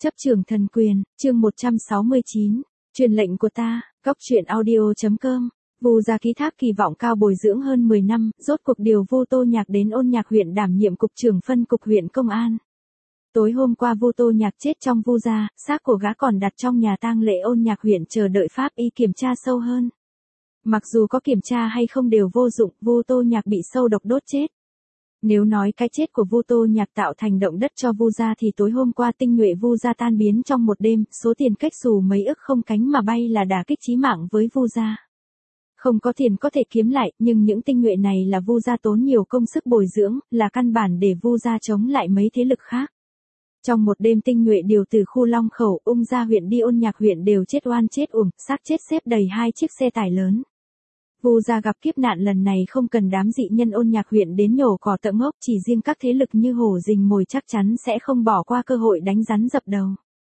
Chấp trường thần quyền, chương 169. Truyền lệnh của ta, góc truyện audio.com. Vu Gia ký thác kỳ vọng cao bồi dưỡng hơn 10 năm, rốt cuộc điều Vu Tô Nhạc đến Ôn Nhạc huyện đảm nhiệm cục trưởng phân cục huyện công an. Tối hôm qua Vu Tô Nhạc chết trong Vu Gia, xác của gã còn đặt trong nhà tang lễ Ôn Nhạc huyện chờ đợi pháp y kiểm tra sâu hơn. Mặc dù có kiểm tra hay không đều vô dụng, Vu Tô Nhạc bị sâu độc đốt chết. Nếu nói cái chết của Vu Tô Nhạc tạo thành động đất cho Vu Gia thì tối hôm qua tinh nhuệ Vu Gia tan biến trong một đêm, số tiền cách xù mấy ức không cánh mà bay là đả kích chí mạng với Vu Gia. Không có tiền có thể kiếm lại, nhưng những tinh nhuệ này là Vu Gia tốn nhiều công sức bồi dưỡng, là căn bản để Vu Gia chống lại mấy thế lực khác. Trong một đêm tinh nhuệ điều từ khu Long Khẩu, Ung Gia huyện đi Ôn Nhạc huyện đều chết oan chết uổng, xác chết xếp đầy 2 chiếc xe tải lớn. Vu Gia gặp kiếp nạn lần này không cần đám dị nhân Ôn Nhạc huyện đến nhổ cỏ tận gốc, chỉ riêng các thế lực như hổ rình mồi chắc chắn sẽ không bỏ qua cơ hội đánh rắn dập đầu.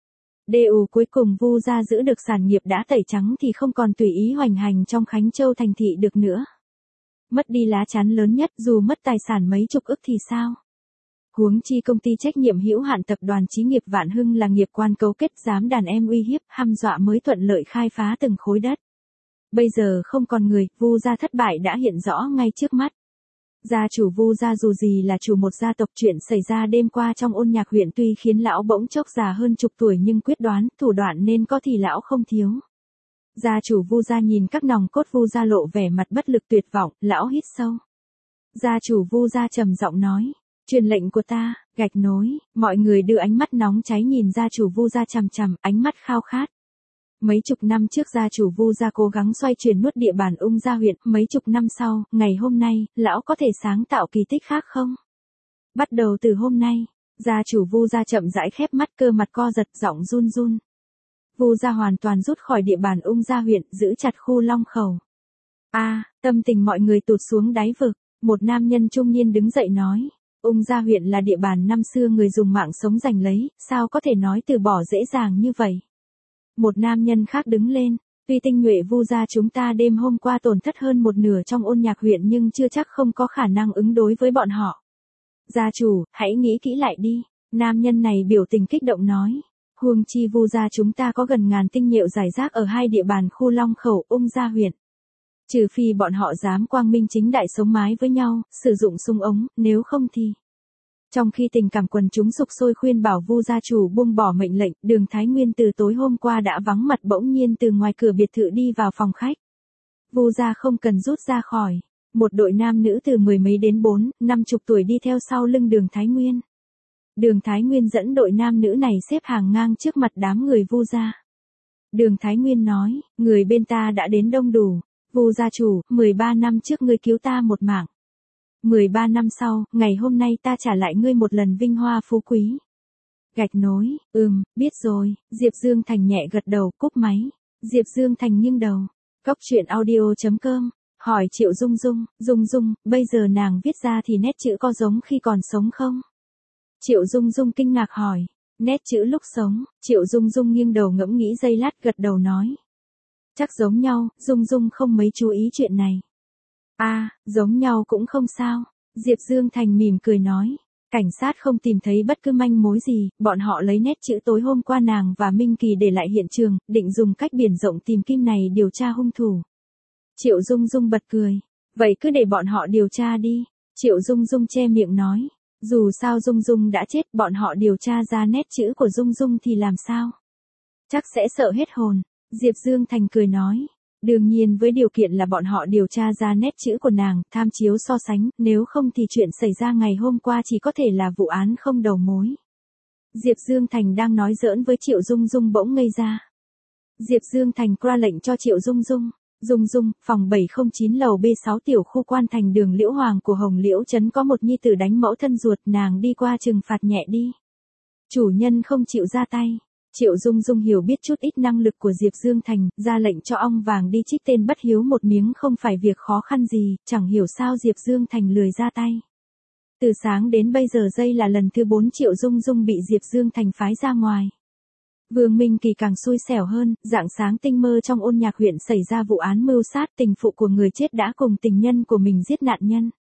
Cuối cùng Vu Gia giữ được sản nghiệp đã tẩy trắng thì không còn tùy ý hoành hành trong Khánh Châu thành thị được nữa. Mất đi lá chắn lớn nhất, dù mất tài sản mấy chục ức thì sao? Huống chi công ty trách nhiệm hữu hạn tập đoàn Chí nghiệp Vạn Hưng là nghiệp quan cấu kết dám đàn em uy hiếp, hăm dọa mới thuận lợi khai phá từng khối đất. Bây giờ không còn người, Vu Gia thất bại đã hiện rõ ngay trước mắt. Gia chủ Vu Gia dù gì là chủ một gia tộc, chuyện xảy ra đêm qua trong Ôn Nhạc huyện tuy khiến lão bỗng chốc già hơn chục tuổi nhưng quyết đoán, thủ đoạn nên có thì lão không thiếu. Gia chủ Vu Gia nhìn các nòng cốt Vu Gia lộ vẻ mặt bất lực tuyệt vọng, lão hít sâu. Gia chủ Vu Gia trầm giọng nói, truyền lệnh của ta, gạch nối, mọi người đưa ánh mắt nóng cháy nhìn gia chủ Vu Gia chằm chằm, ánh mắt khao khát. Mấy chục năm trước gia chủ Vu Gia cố gắng xoay chuyển nuốt địa bàn Ung Gia huyện, mấy chục năm sau, ngày hôm nay, lão có thể sáng tạo kỳ tích khác không? Bắt đầu từ hôm nay, gia chủ Vu Gia chậm rãi khép mắt, cơ mặt co giật, giọng run run. Vu Gia hoàn toàn rút khỏi địa bàn Ung Gia huyện, giữ chặt khu Long Khẩu. Tâm tình mọi người tụt xuống đáy vực, một nam nhân trung niên đứng dậy nói. Ung Gia huyện là địa bàn năm xưa người dùng mạng sống giành lấy, sao có thể nói từ bỏ dễ dàng như vậy? Một nam nhân khác đứng lên, tuy tinh nhuệ Vu Gia chúng ta đêm hôm qua tổn thất hơn một nửa trong Ôn Nhạc huyện nhưng chưa chắc không có khả năng ứng đối với bọn họ. Gia chủ, hãy nghĩ kỹ lại đi, nam nhân này biểu tình kích động nói. Huống chi Vu Gia chúng ta có gần ngàn tinh nhuệ rải rác ở hai địa bàn khu Long Khẩu, Ung Gia huyện. Trừ phi bọn họ dám quang minh chính đại sống mái với nhau, sử dụng súng ống, nếu không thì... Trong khi tình cảm quần chúng sục sôi khuyên bảo Vu gia chủ buông bỏ mệnh lệnh, Đường Thái Nguyên từ tối hôm qua đã vắng mặt, bỗng nhiên từ ngoài cửa biệt thự đi vào phòng khách. Vu gia không cần rút ra khỏi. Một đội nam nữ từ 10 mấy đến 40 tuổi đi theo sau lưng Đường Thái Nguyên. Đường Thái Nguyên dẫn đội nam nữ này xếp hàng ngang trước mặt đám người Vu gia. Đường Thái Nguyên nói, người bên ta đã đến đông đủ. Vu gia chủ, 13 năm trước ngươi cứu ta một mạng. 13 năm sau, ngày hôm nay ta trả lại ngươi một lần vinh hoa phú quý. Gạch nối, biết rồi, Diệp Dương Thành nhẹ gật đầu, cúp máy. Diệp Dương Thành nghiêng đầu. Góc truyện audio.com, hỏi Triệu Dung Dung, bây giờ nàng viết ra thì nét chữ có giống khi còn sống không? Triệu Dung Dung kinh ngạc hỏi, nét chữ lúc sống, Triệu Dung Dung nghiêng đầu ngẫm nghĩ giây lát gật đầu nói. Chắc giống nhau, Dung Dung không mấy chú ý chuyện này. Giống nhau cũng không sao. Diệp Dương Thành mỉm cười nói. Cảnh sát không tìm thấy bất cứ manh mối gì, bọn họ lấy nét chữ tối hôm qua nàng và Minh Kỳ để lại hiện trường, định dùng cách biển rộng tìm kim này điều tra hung thủ. Triệu Dung Dung bật cười. Vậy cứ để bọn họ điều tra đi. Triệu Dung Dung che miệng nói. Dù sao Dung Dung đã chết, bọn họ điều tra ra nét chữ của Dung Dung thì làm sao? Chắc sẽ sợ hết hồn. Diệp Dương Thành cười nói. Đương nhiên với điều kiện là bọn họ điều tra ra nét chữ của nàng, tham chiếu so sánh, nếu không thì chuyện xảy ra ngày hôm qua chỉ có thể là vụ án không đầu mối. Diệp Dương Thành đang nói giỡn với Triệu Dung Dung bỗng ngây ra. Diệp Dương Thành ra lệnh cho Triệu Dung Dung. Dung Dung, phòng 709 lầu B6 tiểu khu Quan Thành đường Liễu Hoàng của Hồng Liễu Trấn có một nhi tử đánh mẫu thân ruột, nàng đi qua trừng phạt nhẹ đi. Chủ nhân không chịu ra tay. Triệu Dung Dung hiểu biết chút ít năng lực của Diệp Dương Thành, ra lệnh cho ong vàng đi trích tên bất hiếu một miếng không phải việc khó khăn gì, chẳng hiểu sao Diệp Dương Thành lười ra tay. Từ sáng đến bây giờ đây là lần thứ 4 Triệu Dung Dung bị Diệp Dương Thành phái ra ngoài. Vương Minh Kỳ càng xui xẻo hơn, rạng sáng tinh mơ trong Ôn Nhạc huyện xảy ra vụ án mưu sát, tình phụ của người chết đã cùng tình nhân của mình giết nạn nhân.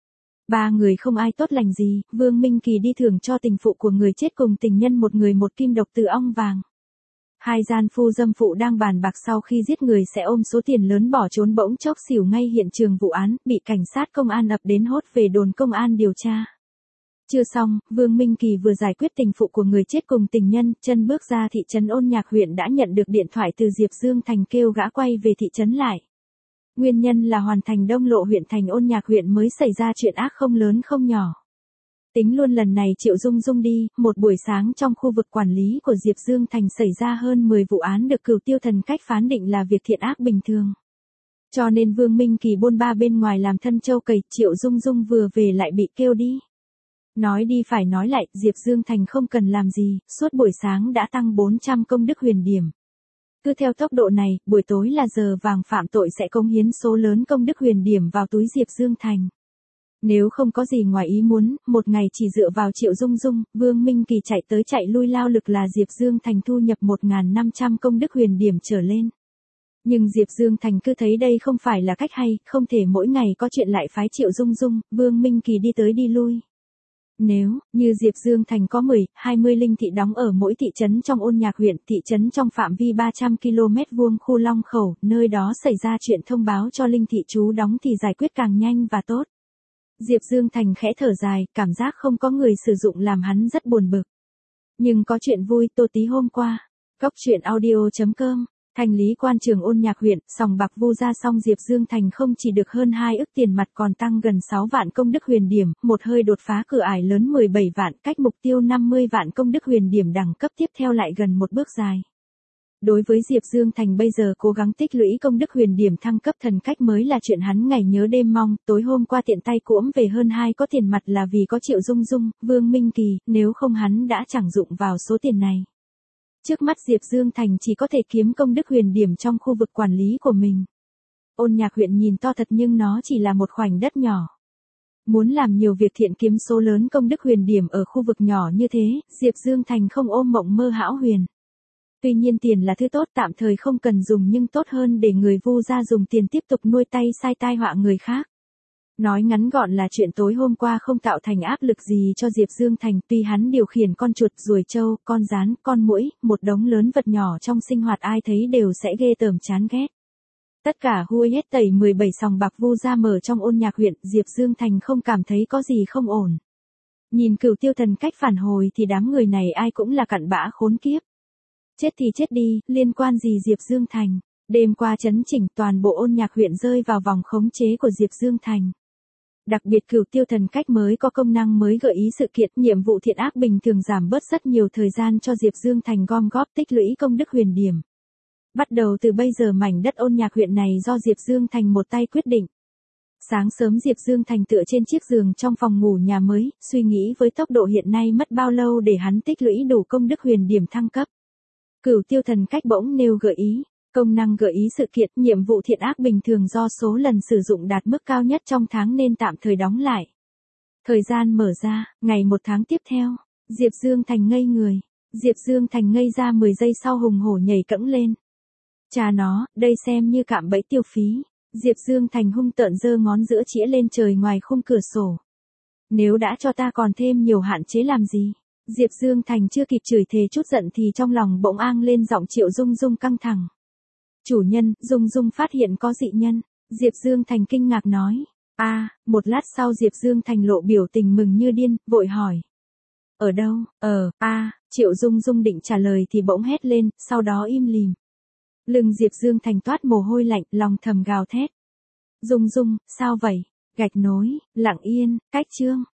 Ba người không ai tốt lành gì, Vương Minh Kỳ đi thưởng cho tình phụ của người chết cùng tình nhân một người một kim độc từ ong vàng. Hai gian phu dâm phụ đang bàn bạc sau khi giết người sẽ ôm số tiền lớn bỏ trốn bỗng chốc xỉu ngay hiện trường vụ án, bị cảnh sát công an ập đến hốt về đồn công an điều tra. Chưa xong, Vương Minh Kỳ vừa giải quyết tình phụ của người chết cùng tình nhân, chân bước ra thị trấn Ôn Nhạc huyện đã nhận được điện thoại từ Diệp Dương Thành kêu gã quay về thị trấn lại. Nguyên nhân là Hoàn Thành Đông Lộ huyện thành Ôn Nhạc huyện mới xảy ra chuyện ác không lớn không nhỏ. Tính luôn lần này Triệu Dung Dung đi, một buổi sáng trong khu vực quản lý của Diệp Dương Thành xảy ra hơn 10 vụ án được Cửu Tiêu Thần Cách phán định là việc thiện ác bình thường. Cho nên Vương Minh Kỳ bôn ba bên ngoài làm thân châu cầy, Triệu Dung Dung vừa về lại bị kêu đi. Nói đi phải nói lại, Diệp Dương Thành không cần làm gì, suốt buổi sáng đã tăng 400 công đức huyền điểm. Cứ theo tốc độ này, buổi tối là giờ vàng phạm tội sẽ cống hiến số lớn công đức huyền điểm vào túi Diệp Dương Thành. Nếu không có gì ngoài ý muốn, một ngày chỉ dựa vào Triệu Dung Dung, Vương Minh Kỳ chạy tới chạy lui lao lực là Diệp Dương Thành thu nhập 1.500 công đức huyền điểm trở lên. Nhưng Diệp Dương Thành cứ thấy đây không phải là cách hay, không thể mỗi ngày có chuyện lại phái Triệu Dung Dung, Vương Minh Kỳ đi tới đi lui. Nếu, như Diệp Dương Thành có 10, 20 linh thị đóng ở mỗi thị trấn trong Ôn Nhạc huyện, thị trấn trong phạm vi 300 km vuông khu Long Khẩu, nơi đó xảy ra chuyện thông báo cho linh thị trú đóng thì giải quyết càng nhanh và tốt. Diệp Dương Thành khẽ thở dài, cảm giác không có người sử dụng làm hắn rất buồn bực. Nhưng có chuyện vui, Tô Tí hôm qua. Cóc truyện audio.com, thành lý quan trường Ôn Nhạc huyện, sòng bạc vu ra xong Diệp Dương Thành không chỉ được hơn 2 ức tiền mặt còn tăng gần 6 vạn công đức huyền điểm, một hơi đột phá cửa ải lớn 17 vạn, cách mục tiêu 50 vạn công đức huyền điểm đẳng cấp tiếp theo lại gần một bước dài. Đối với Diệp Dương Thành bây giờ cố gắng tích lũy công đức huyền điểm thăng cấp thần cách mới là chuyện hắn ngày nhớ đêm mong, tối hôm qua tiện tay cuỗm về hơn 2 có tiền mặt là vì có Triệu Dung Dung, Vương Minh Kỳ, nếu không hắn đã chẳng dụng vào số tiền này. Trước mắt Diệp Dương Thành chỉ có thể kiếm công đức huyền điểm trong khu vực quản lý của mình. Ôn Nhạc huyện nhìn to thật nhưng nó chỉ là một khoảnh đất nhỏ. Muốn làm nhiều việc thiện kiếm số lớn công đức huyền điểm ở khu vực nhỏ như thế, Diệp Dương Thành không ôm mộng mơ hão huyền. Tuy nhiên tiền là thứ tốt tạm thời không cần dùng nhưng tốt hơn để người vu ra dùng tiền tiếp tục nuôi tay sai tai họa người khác. Nói ngắn gọn là chuyện tối hôm qua không tạo thành áp lực gì cho Diệp Dương Thành, tuy hắn điều khiển con chuột, ruồi trâu, con gián, con muỗi, một đống lớn vật nhỏ trong sinh hoạt ai thấy đều sẽ ghê tởm chán ghét. Tất cả hui hết tẩy 17 sòng bạc vu ra mở trong Ôn Nhạc huyện, Diệp Dương Thành không cảm thấy có gì không ổn. Nhìn Cửu Tiêu Thần Cách phản hồi thì đám người này ai cũng là cặn bã khốn kiếp. Chết thì chết đi, liên quan gì Diệp Dương Thành. Đêm qua chấn chỉnh toàn bộ Ôn Nhạc huyện rơi vào vòng khống chế của Diệp Dương Thành. Đặc biệt Cửu Tiêu Thần Cách mới có công năng mới gợi ý sự kiện, nhiệm vụ thiện ác bình thường giảm bớt rất nhiều thời gian cho Diệp Dương Thành gom góp tích lũy công đức huyền điểm. Bắt đầu từ bây giờ mảnh đất Ôn Nhạc huyện này do Diệp Dương Thành một tay quyết định. Sáng sớm Diệp Dương Thành tựa trên chiếc giường trong phòng ngủ nhà mới, suy nghĩ với tốc độ hiện nay mất bao lâu để hắn tích lũy đủ công đức huyền điểm thăng cấp. Cửu Tiêu Thần Cách bỗng nêu gợi ý, công năng gợi ý sự kiện, nhiệm vụ thiện ác bình thường do số lần sử dụng đạt mức cao nhất trong tháng nên tạm thời đóng lại. Thời gian mở ra, ngày 1 tháng tiếp theo, Diệp Dương Thành ngây người. Diệp Dương Thành ngây ra 10 giây sau hùng hổ nhảy cẫng lên. Cha nó, đây xem như cạm bẫy tiêu phí. Diệp Dương Thành hung tợn giơ ngón giữa chĩa lên trời ngoài khung cửa sổ. Nếu đã cho ta còn thêm nhiều hạn chế làm gì? Diệp Dương Thành chưa kịp chửi thề chút giận thì trong lòng bỗng ang lên giọng Triệu Dung Dung căng thẳng. Chủ nhân, Dung Dung phát hiện có dị nhân. Diệp Dương Thành kinh ngạc nói. Một lát sau Diệp Dương Thành lộ biểu tình mừng như điên, vội hỏi. Ở đâu? Triệu Dung Dung định trả lời thì bỗng hét lên, sau đó im lìm. Lưng Diệp Dương Thành toát mồ hôi lạnh, lòng thầm gào thét. Dung Dung, sao vậy? Gạch nối, Lặng Yên, Cách Chương.